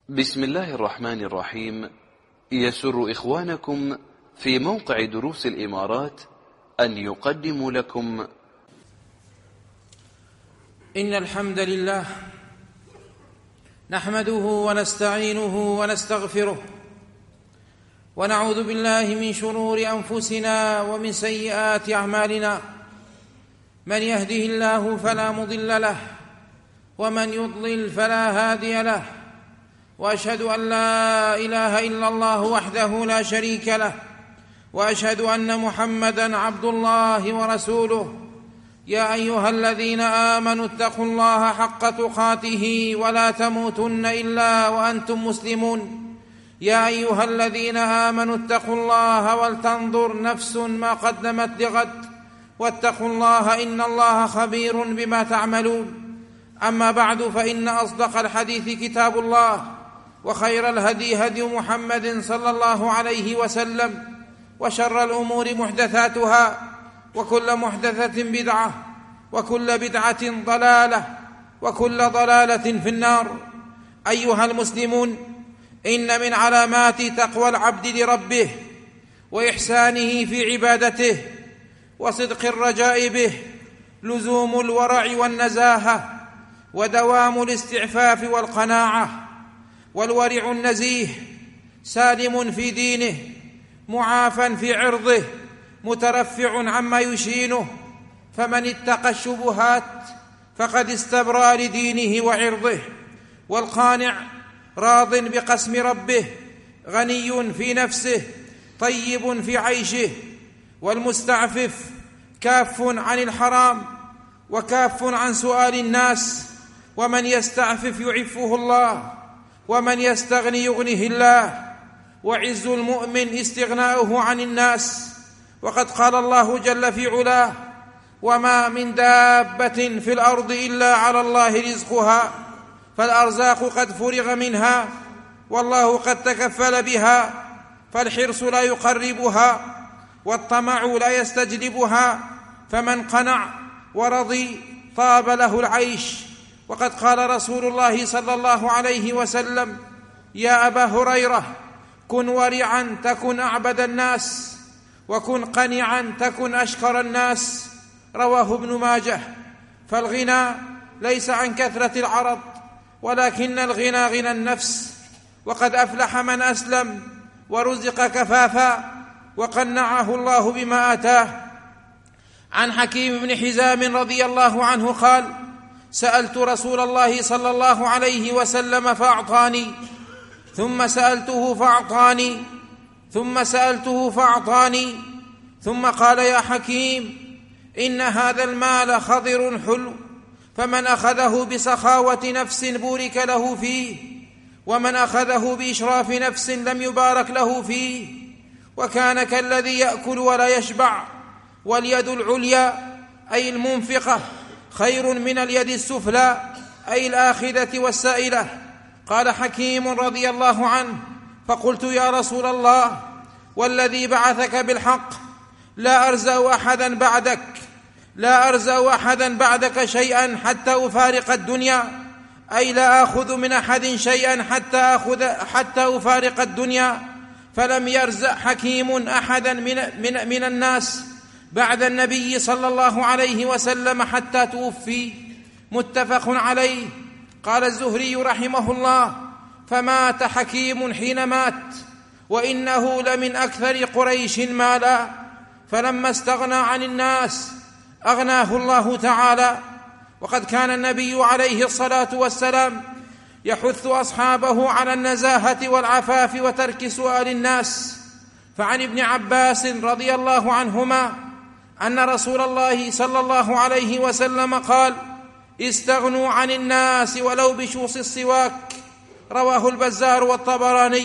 بسم الله الرحمن الرحيم. يسر إخوانكم في موقع دروس الإمارات أن يقدموا لكم إن الحمد لله نحمده ونستعينه ونستغفره ونعوذ بالله من شرور أنفسنا ومن سيئات أعمالنا. من يهده الله فلا مضل له ومن يضلل فلا هادي له، وأشهد أن لا إله إلا الله وحده لا شريك له، وأشهد أن محمدًا عبد الله ورسوله. يا أيها الذين آمنوا اتقوا الله حق تقاته ولا تموتن إلا وأنتم مسلمون. يا أيها الذين آمنوا اتقوا الله ولتنظر نفس ما قدمت لغد، واتقوا الله إن الله خبير بما تعملون. أما بعد، فإن أصدق الحديث كتاب الله، وخير الهدي هدي محمد صلى الله عليه وسلم، وشر الأمور محدثاتها، وكل محدثة بدعة، وكل بدعة ضلالة، وكل ضلالة في النار. أيها المسلمون، إن من علامات تقوى العبد لربه وإحسانه في عبادته وصدق الرجاء به لزوم الورع والنزاهة ودوام الاستعفاف والقناعة. والورع النزيه سالم في دينه، معافى في عرضه، مترفع عما يشينه، فمن اتقى الشبهات فقد استبرأ لدينه وعرضه. والقانع راض بقسم ربه، غني في نفسه، طيب في عيشه. والمستعفف كاف عن الحرام وكاف عن سؤال الناس. ومن يستعفف يعفه الله، ومن يستغني يغنه الله. وعز المؤمن استغناؤه عن الناس، وقد قال الله جل في علاه: وما من دابة في الأرض إلا على الله رزقها، فالأرزاق قد فرغ منها والله قد تكفل بها، فالحرص لا يقربها والطمع لا يستجلبها، فمن قنع ورضي طاب له العيش. وقد قال رسول الله صلى الله عليه وسلم: يا أبا هريرة، كن ورعا تكن أعبد الناس، وكن قنعا تكن أشكر الناس. رواه ابن ماجه. فالغنى ليس عن كثرة العرض، ولكن الغنى غنى النفس. وقد أفلح من أسلم ورزق كفافا وقنعه الله بما آتاه. عن حكيم بن حزام رضي الله عنه قال: سألت رسول الله صلى الله عليه وسلم فأعطاني، ثم سألته فأعطاني، ثم سألته فأعطاني، ثم قال: يا حكيم، إن هذا المال خضر حلو، فمن أخذه بسخاوة نفس بورك له فيه، ومن أخذه بإشراف نفس لم يبارك له فيه. وكان كالذي يأكل ولا يشبع. واليد العليا أي المنفقة خير من اليد السفلى أي الآخذة والسائلة. قال حكيم رضي الله عنه: فقلت: يا رسول الله، والذي بعثك بالحق، لا أرزأ أحدا بعدك، لا أرزأ أحدا بعدك شيئا حتى أفارق الدنيا، أي لا آخذ من أحد شيئا حتى أفارق الدنيا. فلم يرزأ حكيم أحدا من الناس بعد النبي صلى الله عليه وسلم حتى توفي. متفق عليه. قال الزهري رحمه الله: فمات حكيم حين مات، وإنه لمن أكثر قريش مالا، فلما استغنى عن الناس أغناه الله تعالى. وقد كان النبي عليه الصلاة والسلام يحث أصحابه على النزاهة والعفاف وترك سؤال الناس. فعن ابن عباس رضي الله عنهما أن رسول الله صلى الله عليه وسلم قال: استغنوا عن الناس ولو بشوص السواك. رواه البزار والطبراني.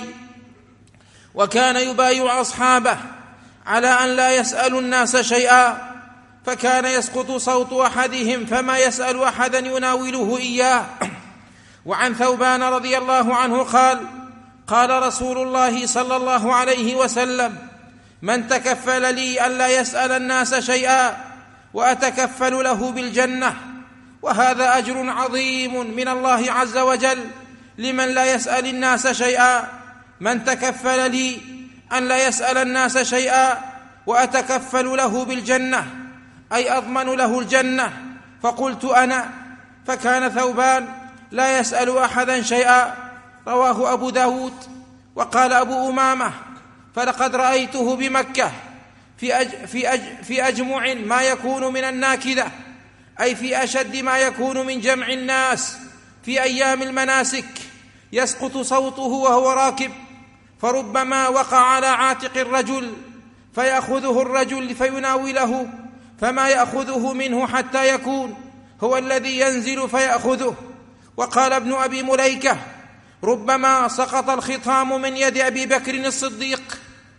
وكان يبايع أصحابه على أن لا يسألوا الناس شيئا، فكان يسقط صوت أحدهم فما يسأل أحدا يناوله إياه. وعن ثوبان رضي الله عنه قال: قال رسول الله صلى الله عليه وسلم: من تكفل لي ألا يسأل الناس شيئا وأتكفل له بالجنة. وهذا أجر عظيم من الله عز وجل لمن لا يسأل الناس شيئا، من تكفل لي أن لا يسأل الناس شيئا وأتكفل له بالجنة، أي أضمن له الجنة. فقلت أنا، فكان ثوبان لا يسأل أحدا شيئا، رواه أبو داود. وقال أبو أمامة: فلقد رأيته بمكة في أجمع ما يكون من الناكدة، أي في أشد ما يكون من جمع الناس في أيام المناسك، يسقط صوته وهو راكب، فربما وقع على عاتق الرجل فيأخذه الرجل فيناوله، فما يأخذه منه حتى يكون هو الذي ينزل فيأخذه. وقال ابن أبي مليكة: ربما سقط الخطام من يد أبي بكر الصديق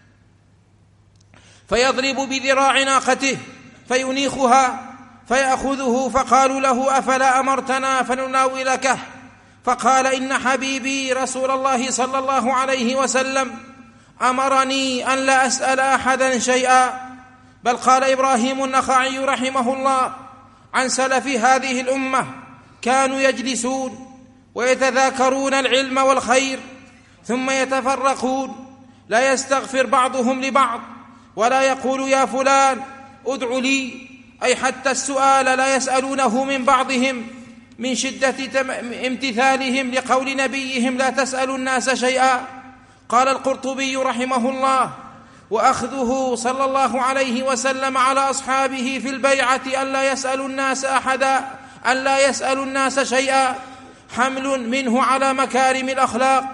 فيضرب بذراع ناقته فينيخها فيأخذه، فقالوا له: أفلا أمرتنا فنناولكه؟ فقال: إن حبيبي رسول الله صلى الله عليه وسلم أمرني أن لا أسأل أحدا شيئا. بل قال إبراهيم النخعي رحمه الله عن سلف هذه الأمة: كانوا يجلسون ويتذاكرون العلم والخير ثم يتفرقون، لا يستغفر بعضهم لبعض ولا يقول: يا فلان ادع لي، أي حتى السؤال لا يسألونه من بعضهم من شدة امتثالهم لقول نبيهم: لا تسألوا الناس شيئا. قال القرطبي رحمه الله: وأخذه صلى الله عليه وسلم على أصحابه في البيعة ألا يسألوا الناس أحدا، ألا يسألوا الناس شيئا، حمل منه على مكارم الأخلاق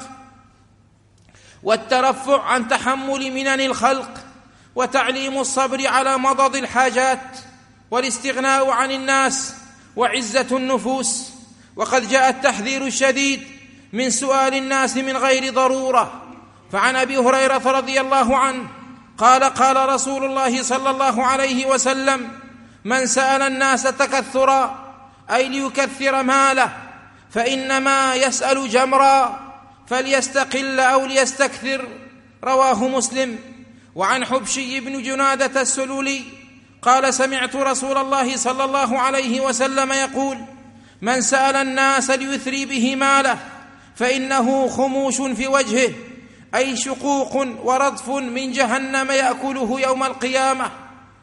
والترفع عن تحمل منن الخلق، وتعليم الصبر على مضض الحاجات، والاستغناء عن الناس، وعزة النفوس. وقد جاء التحذير الشديد من سؤال الناس من غير ضرورة. فعن أبي هريرة رضي الله عنه قال: قال رسول الله صلى الله عليه وسلم: من سأل الناس تكثرا، أي ليكثر ماله، فإنما يسأل جمرا، فليستقل أو ليستكثر، رواه مسلم. وعن حبشي بن جنادة السلولي قال: سمعت رسول الله صلى الله عليه وسلم يقول: من سأل الناس ليثري به ماله فإنه خموش في وجهه، أي شقوق ورضف من جهنم يأكله يوم القيامة.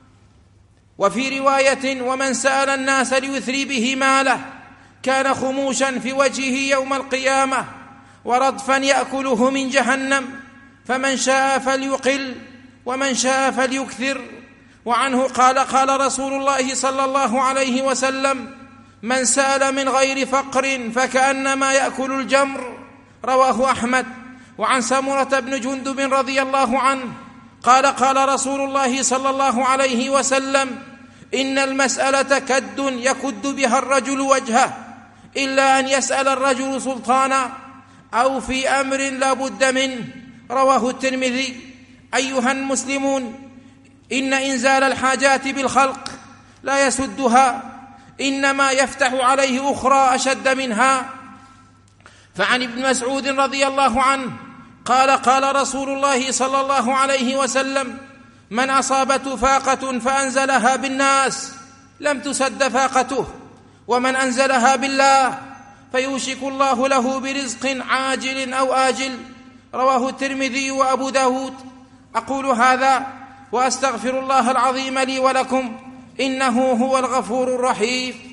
وفي رواية: ومن سأل الناس ليثري به ماله كان خموشا في وجهه يوم القيامة ورضفا يأكله من جهنم، فمن شاء فليقل ومن شاء فليكثر. وعنه قال: قال رسول الله صلى الله عليه وسلم: من سأل من غير فقر فكأنما يأكل الجمر، رواه أحمد. وعن سمرة بن جندب رضي الله عنه قال: قال رسول الله صلى الله عليه وسلم: إن المسألة كد يكد بها الرجل وجهه، إلا أن يسأل الرجل سلطانا أو في أمر لا بد منه، رواه الترمذي. أيها المسلمون، إن إنزال الحاجات بالخلق لا يسدها، إنما يفتح عليه أخرى أشد منها. فعن ابن مسعود رضي الله عنه قال: قال رسول الله صلى الله عليه وسلم: من أصابته فاقة فأنزلها بالناس لم تسد فاقته، ومن أنزلها بالله فيوشك الله له برزق عاجل أو آجل، رواه الترمذي وأبو داود. أقول هذا وأستغفر الله العظيم لي ولكم، إنه هو الغفور الرحيم.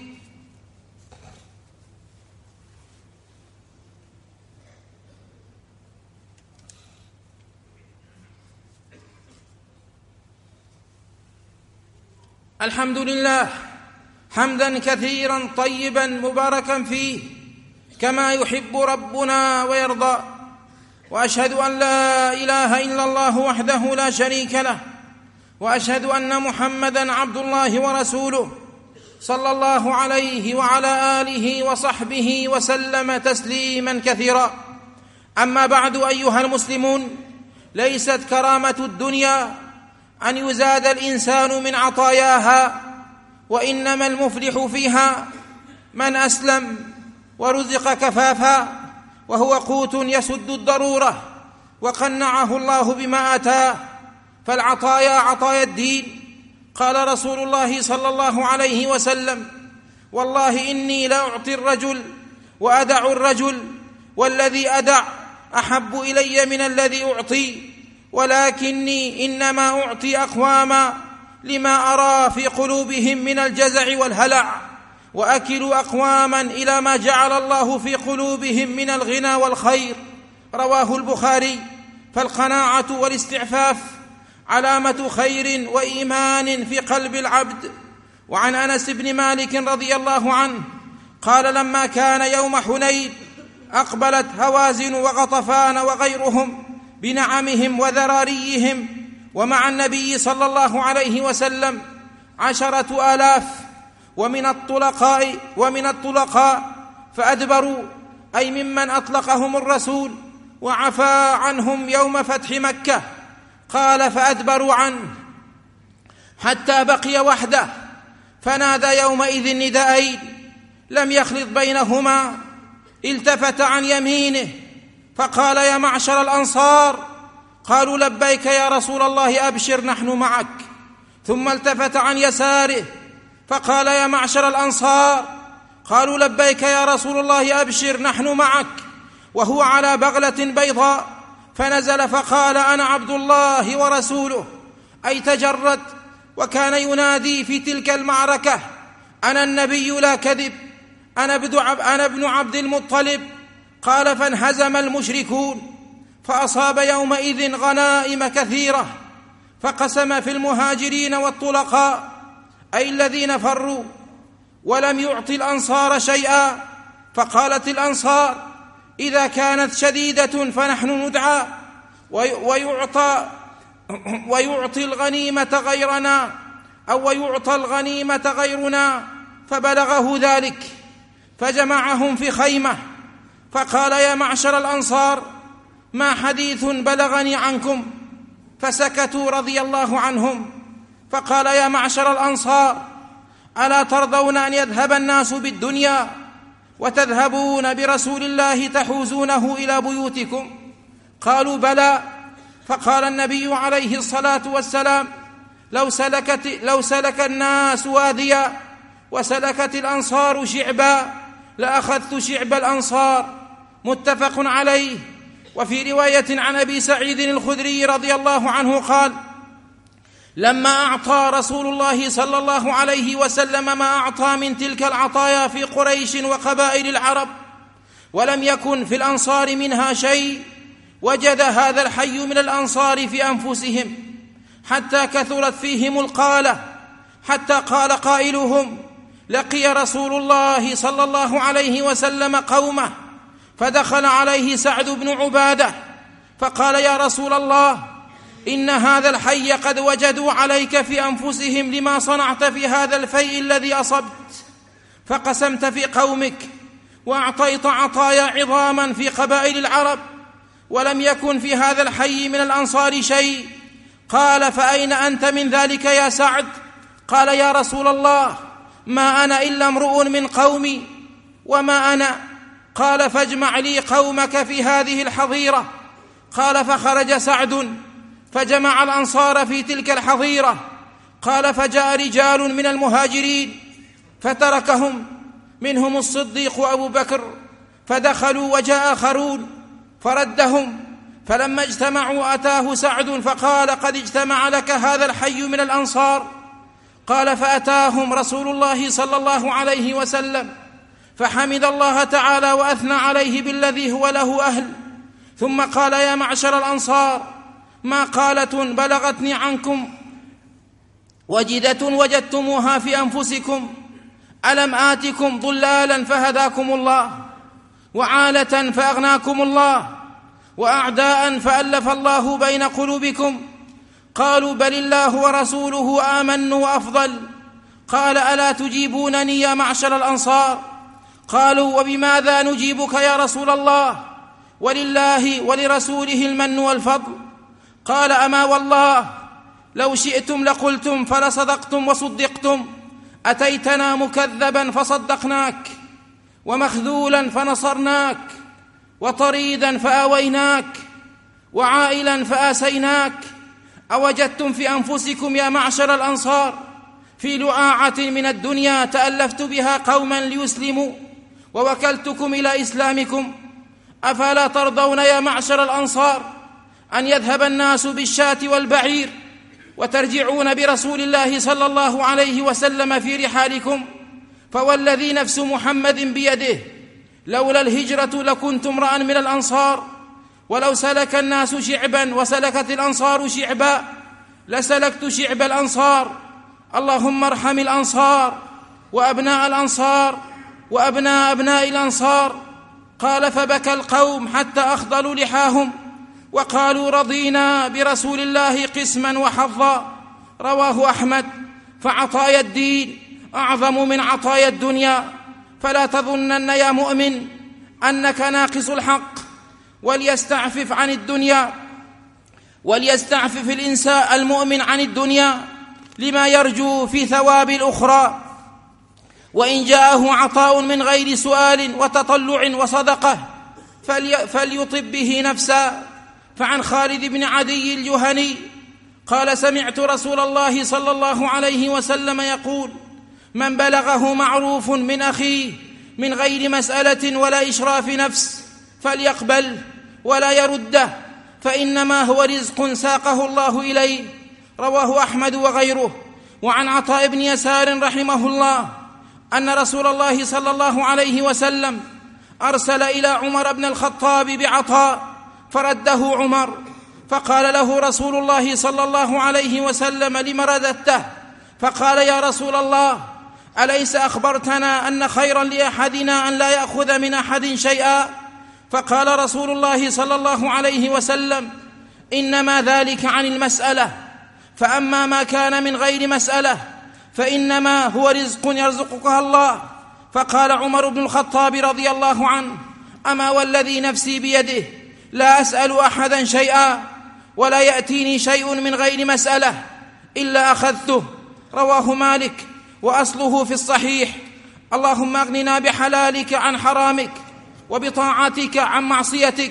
الحمد لله حمدا كثيرا طيبا مباركا فيه كما يحب ربنا ويرضى، وأشهد أن لا إله إلا الله وحده لا شريك له، وأشهد أن محمدا عبد الله ورسوله صلى الله عليه وعلى آله وصحبه وسلم تسليما كثيرا. أما بعد، أيها المسلمون، ليست كرامة الدنيا أن يزاد الإنسان من عطاياها، وإنما المفلح فيها من أسلم ورزق كفافا وهو قوت يسد الضرورة وقنعه الله بما آتاه. فالعطايا عطايا الدين. قال رسول الله صلى الله عليه وسلم: والله إني لا أعطي الرجل وأدع الرجل والذي أدع أحب إلي من الذي أعطي، ولكني إنما أعطي أقواما لما أرى في قلوبهم من الجزع والهلع، وأكل أقواما إلى ما جعل الله في قلوبهم من الغنى والخير. رواه البخاري. فالقناعة والاستعفاف علامة خير وإيمان في قلب العبد. وعن أنس بن مالك رضي الله عنه قال: لما كان يوم حنين أقبلت هوازن وغطفان وغيرهم بنعمهم وذراريهم، ومع النبي صلى الله عليه وسلم 10,000 ومن الطلقاء فأدبروا، أي ممن أطلقهم الرسول وعفى عنهم يوم فتح مكة. قال: فأدبروا عنه حتى بقي وحده، فنادى يومئذ نداءين لم يخلط بينهما. التفت عن يمينه فقال: يا معشر الأنصار. قالوا: لبيك يا رسول الله، أبشر نحن معك. ثم التفت عن يساره فقال: يا معشر الأنصار. قالوا: لبيك يا رسول الله، أبشر نحن معك، وهو على بغلة بيضاء. فنزل فقال: أنا عبد الله ورسوله، أي تجرد. وكان ينادي في تلك المعركة: أنا النبي لا كذب، أنا ابن عبد المطلب. قال: فانهزم المشركون، فأصاب يومئذ غنائم كثيرة، فقسم في المهاجرين والطلقاء، أي الذين فروا، ولم يعط الأنصار شيئا. فقالت الأنصار: إذا كانت شديدة فنحن ندعى ويعطي الغنيمة غيرنا، أو ويعطى الغنيمة غيرنا. فبلغه ذلك فجمعهم في خيمة فقال: يا معشر الأنصار، ما حديث بلغني عنكم؟ فسكتوا رضي الله عنهم. فقال: يا معشر الأنصار، ألا ترضون أن يذهب الناس بالدنيا وتذهبون برسول الله تحوزونه إلى بيوتكم؟ قالوا: بلى. فقال النبي عليه الصلاة والسلام: لو سلك الناس واديا وسلكت الأنصار شعبا لأخذت شعب الأنصار. متفق عليه. وفي رواية عن أبي سعيد الخدري رضي الله عنه قال: لما أعطى رسول الله صلى الله عليه وسلم ما أعطى من تلك العطايا في قريش وقبائل العرب، ولم يكن في الأنصار منها شيء، وجد هذا الحي من الأنصار في أنفسهم، حتى كثرت فيهم القالة، حتى قال قائلهم: لقي رسول الله صلى الله عليه وسلم قومه، فدخل عليه سعد بن عبادة فقال: يا رسول الله، إن هذا الحي قد وجدوا عليك في أنفسهم لما صنعت في هذا الفيء الذي أصبت، فقسمت في قومك وأعطيت عطايا عظاما في قبائل العرب، ولم يكن في هذا الحي من الأنصار شيء. قال: فأين أنت من ذلك يا سعد؟ قال: يا رسول الله، ما أنا إلا امرؤ من قومي. وما أنا؟ قال: فاجمع لي قومك في هذه الحظيرة. قال: فخرج سعد فجمع الأنصار في تلك الحظيرة. قال: فجاء رجال من المهاجرين فتركهم، منهم الصديق أبو بكر، فدخلوا، وجاء آخرون فردهم. فلما اجتمعوا أتاه سعد فقال: قد اجتمع لك هذا الحي من الأنصار. قال: فأتاهم رسول الله صلى الله عليه وسلم فحمد الله تعالى وأثنى عليه بالذي هو له أهل، ثم قال: يا معشر الأنصار، ما قالة بلغتني عنكم وجدة وجدتموها في أنفسكم؟ ألم آتكم ضلالا فهداكم الله، وعالة فأغناكم الله، وأعداء فألف الله بين قلوبكم؟ قالوا: بل الله ورسوله آمن وأفضل. قال: ألا تجيبونني يا معشر الأنصار؟ قالوا: وبماذا نجيبك يا رسول الله؟ ولله ولرسوله المن والفضل. قال: أما والله لو شئتم لقلتم فلصدقتم وصدقتم. أتيتنا مكذبا فصدقناك، ومخذولا فنصرناك، وطريدا فآويناك، وعائلا فآسيناك. أوجدتم في أنفسكم يا معشر الأنصار في لعاعة من الدنيا تألفت بها قوما ليسلموا ووكلتكم إلى إسلامكم؟ أفلا ترضون يا معشر الأنصار أن يذهب الناس بالشاة والبعير وترجعون برسول الله صلى الله عليه وسلم في رحالكم؟ فوالذي نفس محمد بيده لولا الهجرة لكنت امرأ من الأنصار، ولو سلك الناس شعبا وسلكت الأنصار شعبا لسلكت شعب الأنصار. اللهم ارحم الأنصار وأبناء الأنصار وأبناء أبناء الأنصار. قال فبكى القوم حتى أخضلوا لحاهم وقالوا رضينا برسول الله قسما وحظا. رواه أحمد. فعطايا الدين أعظم من عطايا الدنيا، فلا تظنن يا مؤمن أنك ناقص الحق. وليستعفف عن الدنيا، وليستعفف الإنسان المؤمن عن الدنيا لما يرجو في ثواب الأخرى. وإن جاءه عطاء من غير سؤال وتطلع وصدقة فليطب به نفسا. فعن خالد بن عدي الجهني قال سمعت رسول الله صلى الله عليه وسلم يقول من بلغه معروف من أخيه من غير مسألة ولا إشراف نفس فليقبل ولا يرده، فإنما هو رزق ساقه الله إليه. رواه أحمد وغيره. وعن عطاء بن يسار رحمه الله أن رسول الله صلى الله عليه وسلم أرسل إلى عمر بن الخطاب بعطاء فرده عمر، فقال له رسول الله صلى الله عليه وسلم لم رددته؟ فقال يا رسول الله أليس أخبرتنا أن خيرا لأحدنا أن لا يأخذ من أحد شيئا؟ فقال رسول الله صلى الله عليه وسلم إنما ذلك عن المسألة، فأما ما كان من غير مسألة فإنما هو رزق يرزقك الله. فقال عمر بن الخطاب رضي الله عنه أما والذي نفسي بيده لا أسأل أحدا شيئا ولا يأتيني شيء من غير مسألة إلا أخذته. رواه مالك وأصله في الصحيح. اللهم أغننا بحلالك عن حرامك وبطاعتك عن معصيتك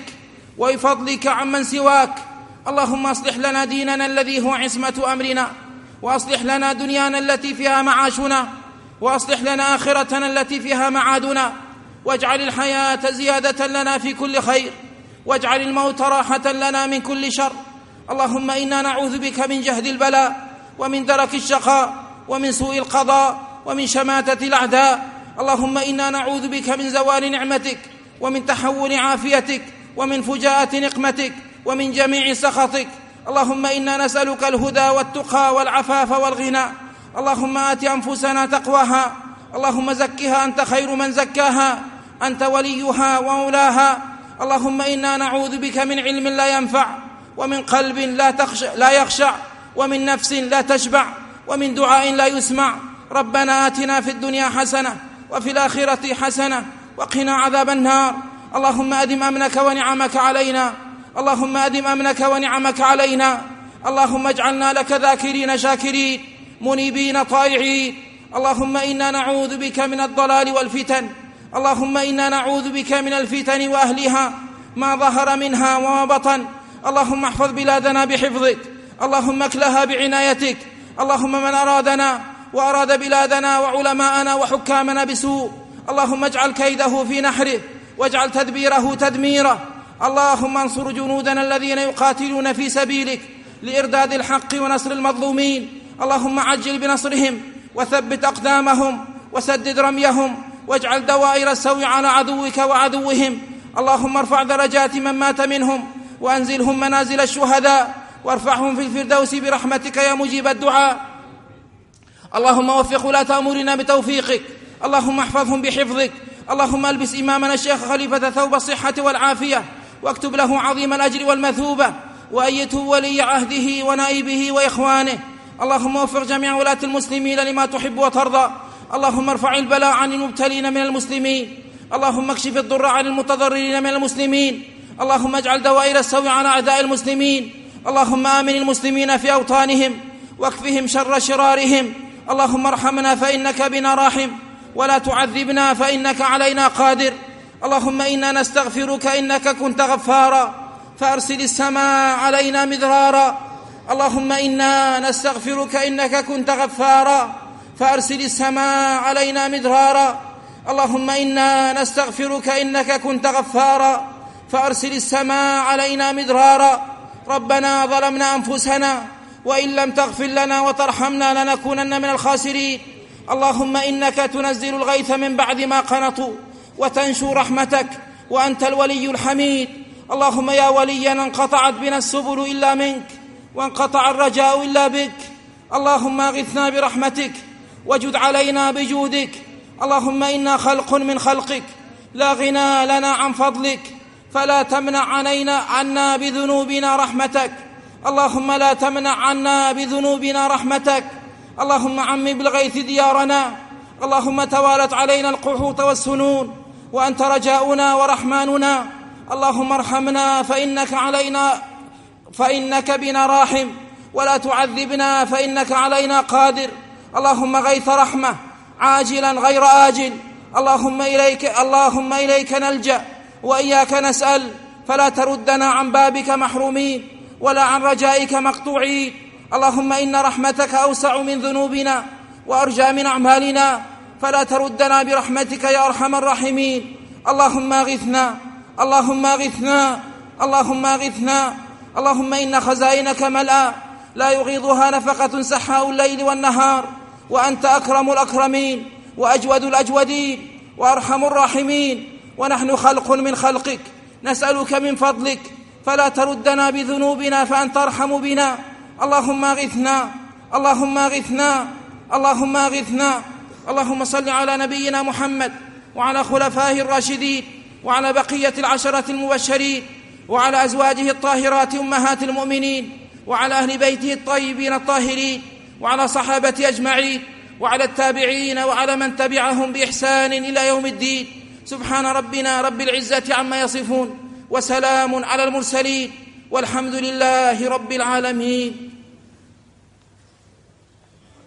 وبفضلك عن من سواك. اللهم أصلح لنا ديننا الذي هو عصمة أمرنا، وأصلح لنا دنيانا التي فيها معاشنا، وأصلح لنا آخرتنا التي فيها معادنا، واجعل الحياة زيادة لنا في كل خير، واجعل الموت راحة لنا من كل شر. اللهم إنا نعوذ بك من جهد البلاء ومن درك الشقاء ومن سوء القضاء ومن شماتة الأعداء. اللهم إنا نعوذ بك من زوال نعمتك ومن تحول عافيتك ومن فجاءة نقمتك ومن جميع سخطك. اللهم إنا نسألك الهدى والتقى والعفاف والغنى. اللهم آت أنفسنا تقواها، اللهم زكها أنت خير من زكاها، أنت وليها ومولاها. اللهم إنا نعوذ بك من علم لا ينفع ومن قلب لا يخشع ومن نفس لا تشبع ومن دعاء لا يسمع. ربنا آتنا في الدنيا حسنة وفي الآخرة حسنة وقنا عذاب النار. اللهم أدم أمنك ونعمك علينا، اللهم أدم أمنك ونعمك علينا. اللهم اجعلنا لك ذاكرين شاكرين منيبين طائعين. اللهم إنا نعوذ بك من الضلال والفتن، اللهم إنا نعوذ بك من الفتن وأهلها ما ظهر منها وما بطن. اللهم احفظ بلادنا بحفظك، اللهم اكلها بعنايتك. اللهم من أرادنا وأراد بلادنا وعلماءنا وحكامنا بسوء اللهم اجعل كيده في نحره واجعل تدبيره تدميره. اللهم انصر جنودنا الذين يقاتلون في سبيلك لإرداد الحق ونصر المظلومين. اللهم عجل بنصرهم وثبت أقدامهم وسدد رميهم واجعل دوائر السوء على عدوك وعدوهم. اللهم ارفع درجات من مات منهم وأنزلهم منازل الشهداء وارفعهم في الفردوس برحمتك يا مجيب الدعاء. اللهم وفق ولاة أمورنا بتوفيقك، اللهم احفظهم بحفظك. اللهم البس إمامنا الشيخ خليفة ثوب الصحة والعافية واكتب له عظيم الأجر والمثوبة وأيته ولي عهده ونائبه وإخوانه. اللهم وفق جميع ولاة المسلمين لما تحب وترضى. اللهم ارفع البلاء عن المبتلين من المسلمين، اللهم اكشف الضر عن المتضررين من المسلمين. اللهم اجعل دوائر السوء على أعداء المسلمين. اللهم آمن المسلمين في أوطانهم واكفهم شر شرارهم. اللهم ارحمنا فإنك بنا راحم ولا تعذبنا فإنك علينا قادر. اللهم إنا نستغفرك إنك كنت غفارا فأرسل السماء علينا مدرارا. اللهم إنا نستغفرك إنك كنت غفارا فأرسل السماء علينا مدرارا. اللهم إنا نستغفرك إنك كنت غفارا فأرسل السماء علينا مدرارا. ربنا ظلمنا أنفسنا وإن لم تغفر لنا وترحمنا لنكونن من الخاسرين. اللهم إنك تنزل الغيث من بعد ما قنطوا وتنشر رحمتك وأنت الولي الحميد. اللهم يا ولينا انقطعت بنا السبل إلا منك وانقطع الرجاء إلا بك. اللهم اغثنا برحمتك وجد علينا بجودك. اللهم إنا خلق من خلقك لا غنى لنا عن فضلك، فلا تمنع عنا بذنوبنا رحمتك. اللهم لا تمنع عنا بذنوبنا رحمتك. اللهم عمم بالغيث ديارنا. اللهم توالت علينا القحوط والسنون وأنت رجاؤنا ورحماننا. اللهم ارحمنا فإنك بنا راحم، ولا تعذبنا فإنك علينا قادر. اللهم غيث رحمة عاجلا غير آجل. اللهم إليك نلجأ وإياك نسأل، فلا تردنا عن بابك محرومين ولا عن رجائك مقطوعين. اللهم إن رحمتك أوسع من ذنوبنا وأرجى من أعمالنا، فلا تردنا برحمتك يا أرحم الراحمين. اللهم اغثنا، اللهم اغثنا، اللهم اغثنا. اللهم إن خزائنك ملأى لا يغيضها نفقة سحاء الليل والنهار، وأنت أكرم الأكرمين وأجود الأجودين وأرحم الراحمين، ونحن خلق من خلقك نسألك من فضلك فلا تردنا بذنوبنا فأنت أرحم بنا. اللهم اغثنا، اللهم اغثنا، اللهم اغثنا. اللهم صل على نبينا محمد وعلى خلفائه الراشدين وعلى بقية العشرة المبشرين وعلى أزواجه الطاهرات أمهات المؤمنين وعلى أهل بيته الطيبين الطاهرين وعلى صحابته أجمعين وعلى التابعين وعلى من تبعهم بإحسان إلى يوم الدين. سبحان ربنا رب العزة عما يصفون، وسلام على المرسلين، والحمد لله رب العالمين.